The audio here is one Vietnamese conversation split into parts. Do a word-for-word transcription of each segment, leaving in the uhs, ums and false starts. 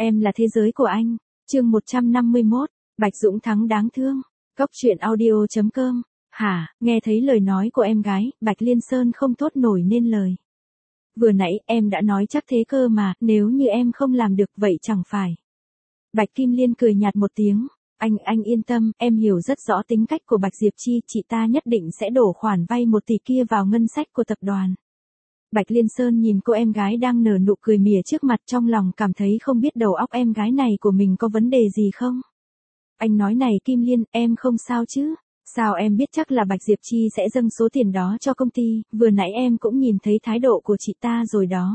Em là thế giới của anh. Chương một trăm năm mươi mốt, Bạch Dũng Thắng đáng thương. Cốc truyện audio chấm com. Hả, nghe thấy lời nói của em gái, Bạch Liên Sơn không thốt nổi nên lời. Vừa nãy em đã nói chắc thế cơ mà, nếu như em không làm được vậy chẳng phải. Bạch Kim Liên cười nhạt một tiếng. Anh, anh yên tâm, em hiểu rất rõ tính cách của Bạch Diệp Chi, chị ta nhất định sẽ đổ khoản vay một tỷ kia vào ngân sách của tập đoàn. Bạch Liên Sơn nhìn cô em gái đang nở nụ cười mỉa trước mặt, trong lòng cảm thấy không biết đầu óc em gái này của mình có vấn đề gì không. Anh nói này Kim Liên, em không sao chứ? Sao em biết chắc là Bạch Diệp Chi sẽ dâng số tiền đó cho công ty, vừa nãy em cũng nhìn thấy thái độ của chị ta rồi đó.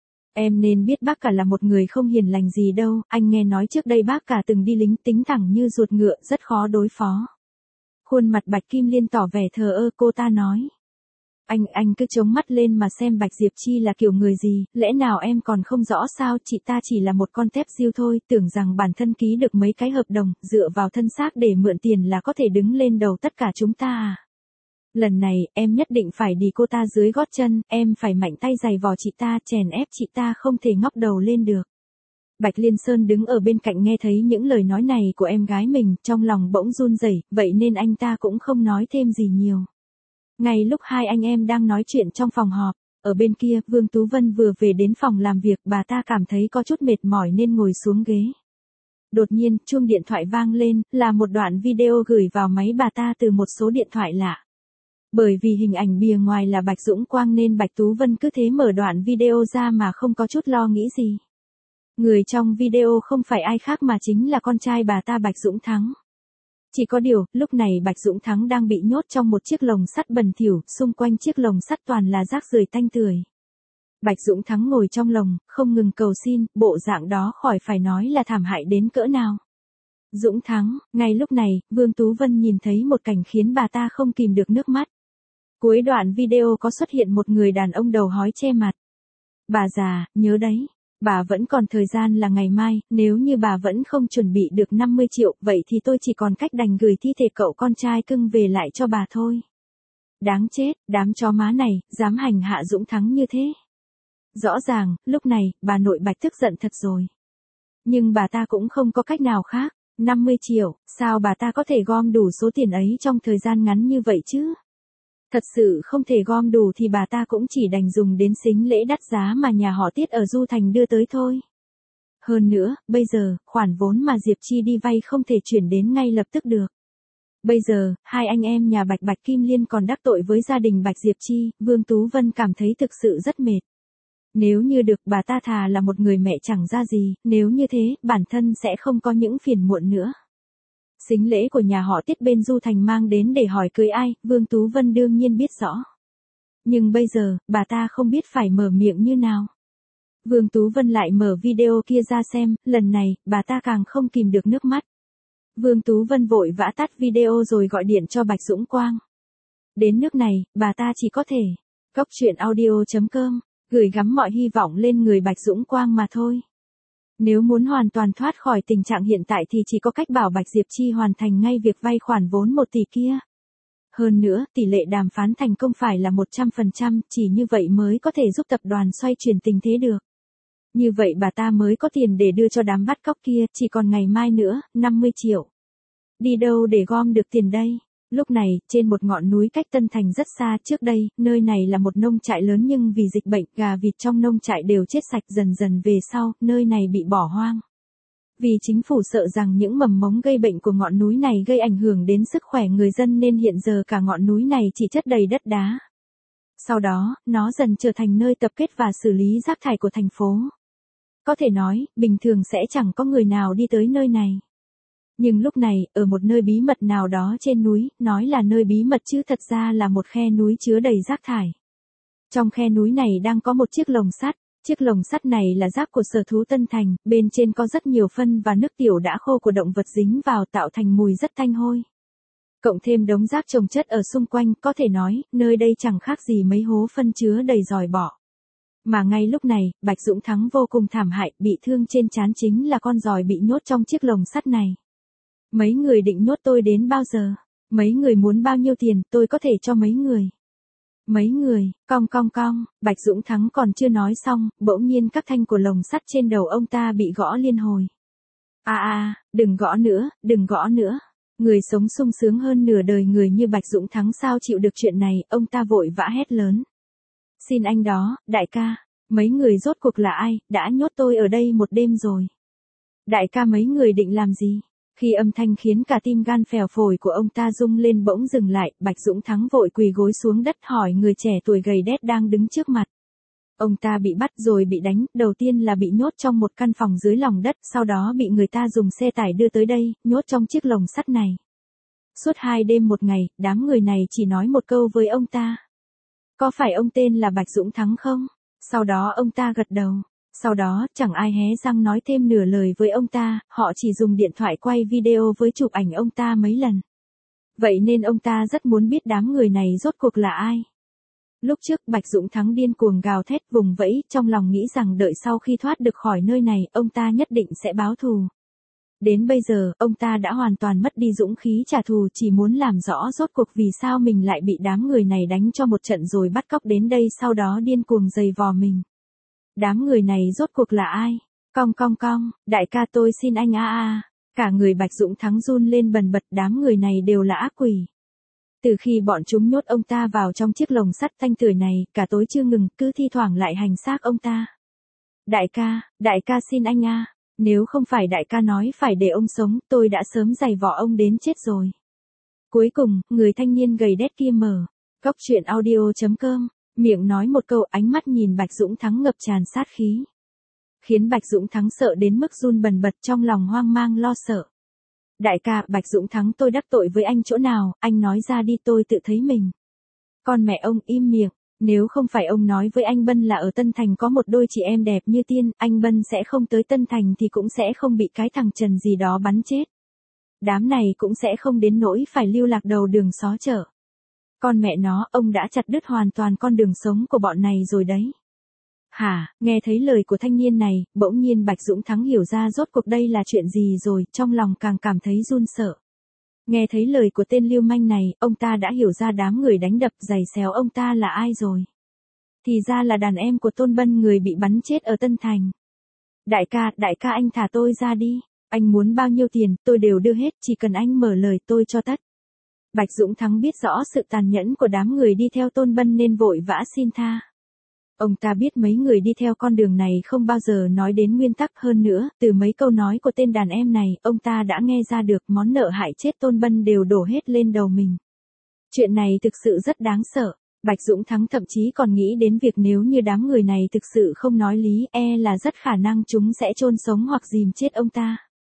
Em nên biết bác cả là một người không hiền lành gì đâu, anh nghe nói trước đây bác cả từng đi lính, tính thẳng như ruột ngựa, rất khó đối phó. Khuôn mặt Bạch Kim Liên tỏ vẻ thờ ơ, cô ta nói. Anh, anh cứ chống mắt lên mà xem Bạch Diệp Chi là kiểu người gì, lẽ nào em còn không rõ sao, chị ta chỉ là một con tép diêu thôi, tưởng rằng bản thân ký được mấy cái hợp đồng, dựa vào thân xác để mượn tiền là có thể đứng lên đầu tất cả chúng ta à. Lần này, em nhất định phải đi cô ta dưới gót chân, em phải mạnh tay giày vò chị ta, chèn ép chị ta không thể ngóc đầu lên được. Bạch Liên Sơn đứng ở bên cạnh nghe thấy những lời nói này của em gái mình, trong lòng bỗng run rẩy, vậy nên anh ta cũng không nói thêm gì nhiều. Ngay lúc hai anh em đang nói chuyện trong phòng họp, ở bên kia, Vương Tú Vân vừa về đến phòng làm việc, bà ta cảm thấy có chút mệt mỏi nên ngồi xuống ghế. Đột nhiên, chuông điện thoại vang lên, là một đoạn video gửi vào máy bà ta từ một số điện thoại lạ. Bởi vì hình ảnh bìa ngoài là Bạch Dũng Quang nên Bạch Tú Vân cứ thế mở đoạn video ra mà không có chút lo nghĩ gì. Người trong video không phải ai khác mà chính là con trai bà ta Bạch Dũng Thắng. Chỉ có điều, lúc này Bạch Dũng Thắng đang bị nhốt trong một chiếc lồng sắt bẩn thỉu, xung quanh chiếc lồng sắt toàn là rác rưởi tanh tưởi. Bạch Dũng Thắng ngồi trong lồng, không ngừng cầu xin, bộ dạng đó khỏi phải nói là thảm hại đến cỡ nào. Dũng Thắng, ngay lúc này, Vương Tú Vân nhìn thấy một cảnh khiến bà ta không kìm được nước mắt. Cuối đoạn video có xuất hiện một người đàn ông đầu hói che mặt. Bà già, nhớ đấy. Bà vẫn còn thời gian là ngày mai, nếu như bà vẫn không chuẩn bị được năm mươi triệu, vậy thì tôi chỉ còn cách đành gửi thi thể cậu con trai cưng về lại cho bà thôi. Đáng chết, đám chó má này, dám hành hạ Dũng Thắng như thế. Rõ ràng, lúc này, bà nội Bạch tức giận thật rồi. Nhưng bà ta cũng không có cách nào khác, năm mươi triệu, sao bà ta có thể gom đủ số tiền ấy trong thời gian ngắn như vậy chứ? Thật sự không thể gom đủ thì bà ta cũng chỉ đành dùng đến sính lễ đắt giá mà nhà họ Tiết ở Du Thành đưa tới thôi. Hơn nữa, bây giờ, khoản vốn mà Diệp Chi đi vay không thể chuyển đến ngay lập tức được. Bây giờ, hai anh em nhà Bạch Bạch Kim Liên còn đắc tội với gia đình Bạch Diệp Chi, Vương Tú Vân cảm thấy thực sự rất mệt. Nếu như được, bà ta thà là một người mẹ chẳng ra gì, nếu như thế, bản thân sẽ không có những phiền muộn nữa. Sính lễ của nhà họ Tiết bên Du Thành mang đến để hỏi cưới ai, Vương Tú Vân đương nhiên biết rõ. Nhưng bây giờ, bà ta không biết phải mở miệng như nào. Vương Tú Vân lại mở video kia ra xem, lần này, bà ta càng không kìm được nước mắt. Vương Tú Vân vội vã tắt video rồi gọi điện cho Bạch Dũng Quang. Đến nước này, bà ta chỉ có thể, cốc truyện audio chấm com, gửi gắm mọi hy vọng lên người Bạch Dũng Quang mà thôi. Nếu muốn hoàn toàn thoát khỏi tình trạng hiện tại thì chỉ có cách bảo Bạch Diệp Chi hoàn thành ngay việc vay khoản vốn một tỷ kia. Hơn nữa, tỷ lệ đàm phán thành công phải là một trăm phần trăm, chỉ như vậy mới có thể giúp tập đoàn xoay chuyển tình thế được. Như vậy bà ta mới có tiền để đưa cho đám bắt cóc kia, chỉ còn ngày mai nữa, năm mươi triệu. Đi đâu để gom được tiền đây? Lúc này, trên một ngọn núi cách Tân Thành rất xa, trước đây, nơi này là một nông trại lớn nhưng vì dịch bệnh, gà vịt trong nông trại đều chết sạch, dần dần về sau, nơi này bị bỏ hoang. Vì chính phủ sợ rằng những mầm mống gây bệnh của ngọn núi này gây ảnh hưởng đến sức khỏe người dân nên hiện giờ cả ngọn núi này chỉ chất đầy đất đá. Sau đó, nó dần trở thành nơi tập kết và xử lý rác thải của thành phố. Có thể nói, bình thường sẽ chẳng có người nào đi tới nơi này. Nhưng lúc này, ở một nơi bí mật nào đó trên núi, nói là nơi bí mật chứ thật ra là một khe núi chứa đầy rác thải. Trong khe núi này đang có một chiếc lồng sắt, chiếc lồng sắt này là rác của sở thú Tân Thành, bên trên có rất nhiều phân và nước tiểu đã khô của động vật dính vào tạo thành mùi rất tanh hôi. Cộng thêm đống rác chồng chất ở xung quanh, có thể nói, nơi đây chẳng khác gì mấy hố phân chứa đầy giòi bọ. Mà ngay lúc này, Bạch Dũng Thắng vô cùng thảm hại, bị thương trên trán chính là con giòi bị nhốt trong chiếc lồng sắt này. Mấy người định nhốt tôi đến bao giờ? Mấy người muốn bao nhiêu tiền, tôi có thể cho mấy người. Mấy người, cong cong cong, Bạch Dũng Thắng còn chưa nói xong, bỗng nhiên các thanh của lồng sắt trên đầu ông ta bị gõ liên hồi. A a, đừng gõ nữa, đừng gõ nữa. Người sống sung sướng hơn nửa đời người như Bạch Dũng Thắng sao chịu được chuyện này, ông ta vội vã hét lớn. Xin anh đó, đại ca, mấy người rốt cuộc là ai, đã nhốt tôi ở đây một đêm rồi. Đại ca mấy người định làm gì? Khi âm thanh khiến cả tim gan phèo phổi của ông ta rung lên bỗng dừng lại, Bạch Dũng Thắng vội quỳ gối xuống đất hỏi người trẻ tuổi gầy đét đang đứng trước mặt. Ông ta bị bắt rồi bị đánh, đầu tiên là bị nhốt trong một căn phòng dưới lòng đất, sau đó bị người ta dùng xe tải đưa tới đây, nhốt trong chiếc lồng sắt này. Suốt hai đêm một ngày, đám người này chỉ nói một câu với ông ta. Có phải ông tên là Bạch Dũng Thắng không? Sau đó ông ta gật đầu. Sau đó, chẳng ai hé răng nói thêm nửa lời với ông ta, họ chỉ dùng điện thoại quay video với chụp ảnh ông ta mấy lần. Vậy nên ông ta rất muốn biết đám người này rốt cuộc là ai. Lúc trước Bạch Dũng Thắng điên cuồng gào thét vùng vẫy, trong lòng nghĩ rằng đợi sau khi thoát được khỏi nơi này, ông ta nhất định sẽ báo thù. Đến bây giờ, ông ta đã hoàn toàn mất đi dũng khí trả thù, chỉ muốn làm rõ rốt cuộc vì sao mình lại bị đám người này đánh cho một trận rồi bắt cóc đến đây, sau đó điên cuồng giày vò mình. Đám người này rốt cuộc là ai? Cong cong cong, đại ca tôi xin anh a a. Cả người Bạch Dũng Thắng run lên bần bật, đám người này đều là ác quỷ. Từ khi bọn chúng nhốt ông ta vào trong chiếc lồng sắt tanh tưởi này, cả tối chưa ngừng, cứ thi thoảng lại hành xác ông ta. Đại ca, đại ca xin anh a. Nếu không phải đại ca nói phải để ông sống, tôi đã sớm giày vò ông đến chết rồi. Cuối cùng, người thanh niên gầy đét kia mở cốc truyện audio chấm com, miệng nói một câu, ánh mắt nhìn Bạch Dũng Thắng ngập tràn sát khí. Khiến Bạch Dũng Thắng sợ đến mức run bần bật, trong lòng hoang mang lo sợ. Đại ca, Bạch Dũng Thắng tôi đắc tội với anh chỗ nào, anh nói ra đi tôi tự thấy mình. Con mẹ ông im miệng, nếu không phải ông nói với anh Bân là ở Tân Thành có một đôi chị em đẹp như tiên, anh Bân sẽ không tới Tân Thành thì cũng sẽ không bị cái thằng Trần gì đó bắn chết. Đám này cũng sẽ không đến nỗi phải lưu lạc đầu đường xó chợ. Con mẹ nó, ông đã chặt đứt hoàn toàn con đường sống của bọn này rồi đấy. Hả, nghe thấy lời của thanh niên này, bỗng nhiên Bạch Dũng Thắng hiểu ra rốt cuộc đây là chuyện gì rồi, trong lòng càng cảm thấy run sợ. Nghe thấy lời của tên lưu manh này, ông ta đã hiểu ra đám người đánh đập giày xéo ông ta là ai rồi. Thì ra là đàn em của Tôn Bân, người bị bắn chết ở Tân Thành. Đại ca, đại ca anh thả tôi ra đi. Anh muốn bao nhiêu tiền, tôi đều đưa hết, chỉ cần anh mở lời tôi cho tất. Bạch Dũng Thắng biết rõ sự tàn nhẫn của đám người đi theo Tôn Bân nên vội vã xin tha. Ông ta biết mấy người đi theo con đường này không bao giờ nói đến nguyên tắc, hơn nữa, từ mấy câu nói của tên đàn em này, ông ta đã nghe ra được món nợ hại chết Tôn Bân đều đổ hết lên đầu mình. Chuyện này thực sự rất đáng sợ. Bạch Dũng Thắng thậm chí còn nghĩ đến việc nếu như đám người này thực sự không nói lý, e là rất khả năng chúng sẽ chôn sống hoặc dìm chết ông ta.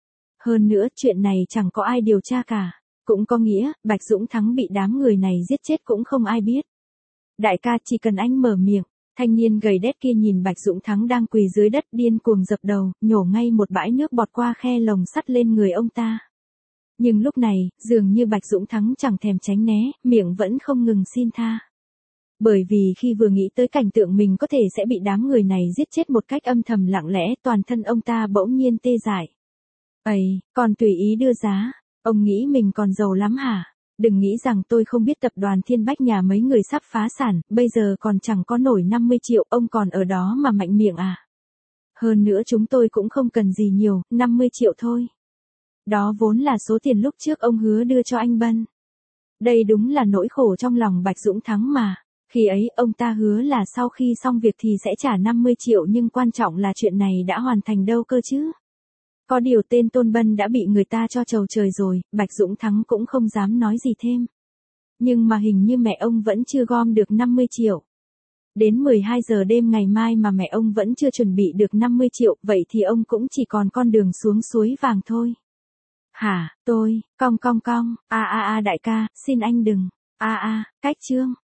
Hơn nữa, chuyện này chẳng có ai điều tra cả. Cũng có nghĩa, Bạch Dũng Thắng bị đám người này giết chết cũng không ai biết. Đại ca, chỉ cần anh mở miệng. Thanh niên gầy đét kia nhìn Bạch Dũng Thắng đang quỳ dưới đất điên cuồng dập đầu, nhổ ngay một bãi nước bọt qua khe lồng sắt lên người ông ta. Nhưng lúc này, dường như Bạch Dũng Thắng chẳng thèm tránh né, miệng vẫn không ngừng xin tha. Bởi vì khi vừa nghĩ tới cảnh tượng mình có thể sẽ bị đám người này giết chết một cách âm thầm lặng lẽ, toàn thân ông ta bỗng nhiên tê dại. Ây, còn tùy ý đưa giá, ông nghĩ mình còn giàu lắm hả? Đừng nghĩ rằng tôi không biết tập đoàn Thiên Bách nhà mấy người sắp phá sản, bây giờ còn chẳng có nổi năm mươi triệu, ông còn ở đó mà mạnh miệng à? Hơn nữa chúng tôi cũng không cần gì nhiều, năm mươi triệu thôi. Đó vốn là số tiền lúc trước ông hứa đưa cho anh Bân. Đây đúng là nỗi khổ trong lòng Bạch Dũng Thắng mà. Khi ấy, ông ta hứa là sau khi xong việc thì sẽ trả năm mươi triệu, nhưng quan trọng là chuyện này đã hoàn thành đâu cơ chứ. Có điều tên Tôn Bân đã bị người ta cho trầu trời rồi, Bạch Dũng Thắng cũng không dám nói gì thêm. Nhưng mà hình như mẹ ông vẫn chưa gom được năm mươi triệu. Đến mười hai giờ đêm ngày mai mà mẹ ông vẫn chưa chuẩn bị được năm mươi triệu, vậy thì ông cũng chỉ còn con đường xuống suối vàng thôi. Hả, tôi, cong cong cong, a a a đại ca, xin anh đừng, a a, cách chương.